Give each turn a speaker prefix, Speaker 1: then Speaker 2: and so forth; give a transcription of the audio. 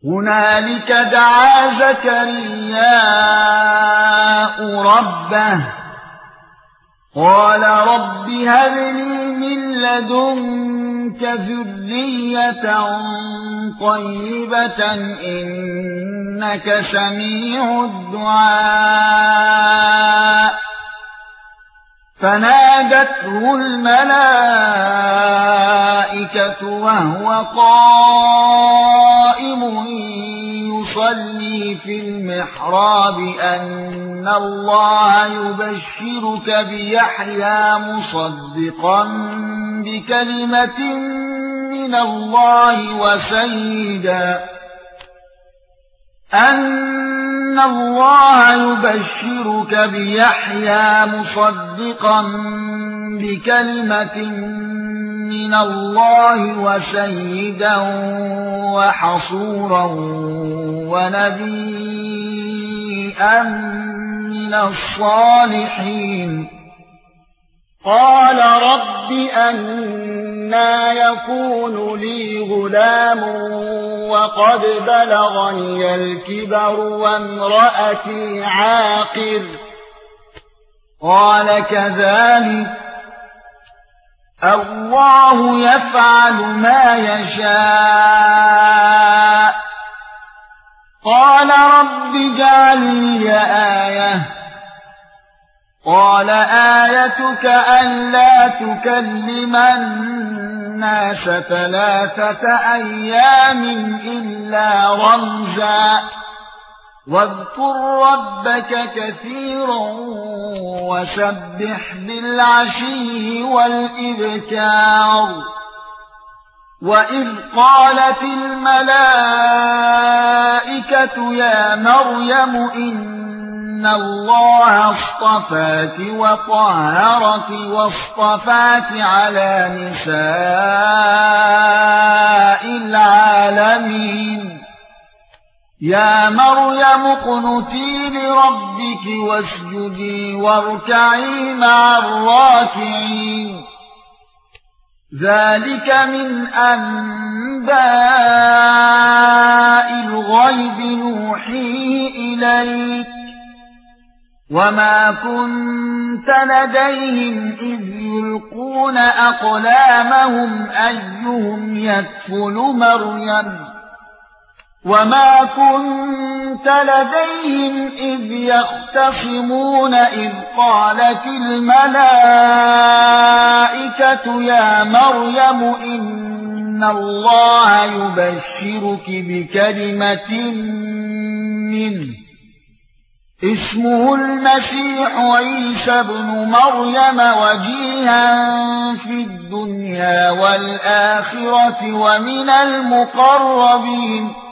Speaker 1: هنالك دعا زكرياء ربه قال رب هب لي من لدنك ذرية طيبة إنك سميع الدعاء فنادته الملائكة وهو قائم يصلي في المحراب أن الله يبشرك بيحيى مصدقا بكلمة من الله وسيدا وحصورا ونبيا من الصالحين قال رب أنى يكون لي غلام وقد بلغني الكبر وامرأتي عاقر قال كذلك الله يفعل ما يشاء قال رب اجعل لي آية قال آيتك ألا تكلم الناس 3 أيام إلا رمزا واذكر ربك كثيرا وسبح بالعشي والإبكار وإذ قالت الملائكة يا مريم إن الله اصطفاك وطهرك واصطفاك على نساء العالمين يا مريم اقنتي لربك واسجدي واركعي مع الراكعين ذلك من أنباء الغيب نوحيه إليك وما كنت لديهم إذ يلقون أقلامهم أيهم يكفل مريم وما كنت لديهم إذ يختصمون إذ قالت الملائكة يا مريم إن الله يبشرك بكلمة منه اسمه المسيح عيسى ابن مريم وجيها في الدنيا والآخرة ومن المقربين